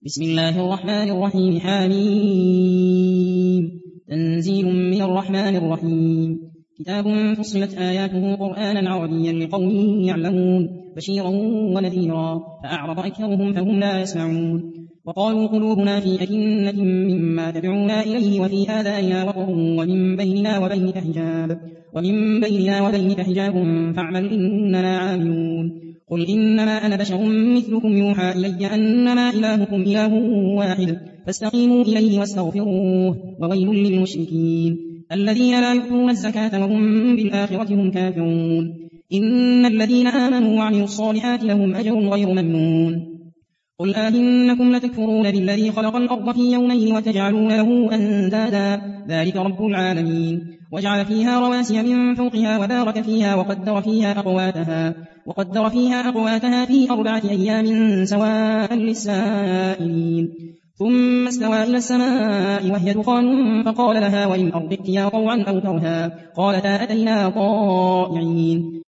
بسم الله الرحمن الرحيم. حميم. تنزيل من الرحمن الرحيم. كتاب فصلت آياته قرآنا عربيا لقوم يعلمون بشيرا ونذيرا فأعرض أكثرهم فهم لا يسمعون. وقالوا قلوبنا في أكنة مما تدعونا إليه وفي آذاننا وقر ومن بيننا وبينك حجاب فاعمل إننا عاملون. قل إنما أنا بشر مثلكم يوحى إلي أنما إلهكم إله واحد فاستقيموا إليه واستغفروه وويل للمشركين الذين لا يؤتون الزكاة وهم بالآخرة هم كافرون. إن الذين آمنوا وعملوا الصالحات لهم أجر غير ممنون. قل إنكم لتكفرون بالذي خلق الأرض في يومين وتجعلون له أندادا ذلك رب العالمين. وجعل فيها رواسي من فوقها وبارك فيها وقدر فيها أقواتها في 4 أيام سواء للسائلين. ثم استوى إلى السماء وهي دخان فقال لها وللأرض ائتيا طوعا أو كرها قالتا أتينا طائعين.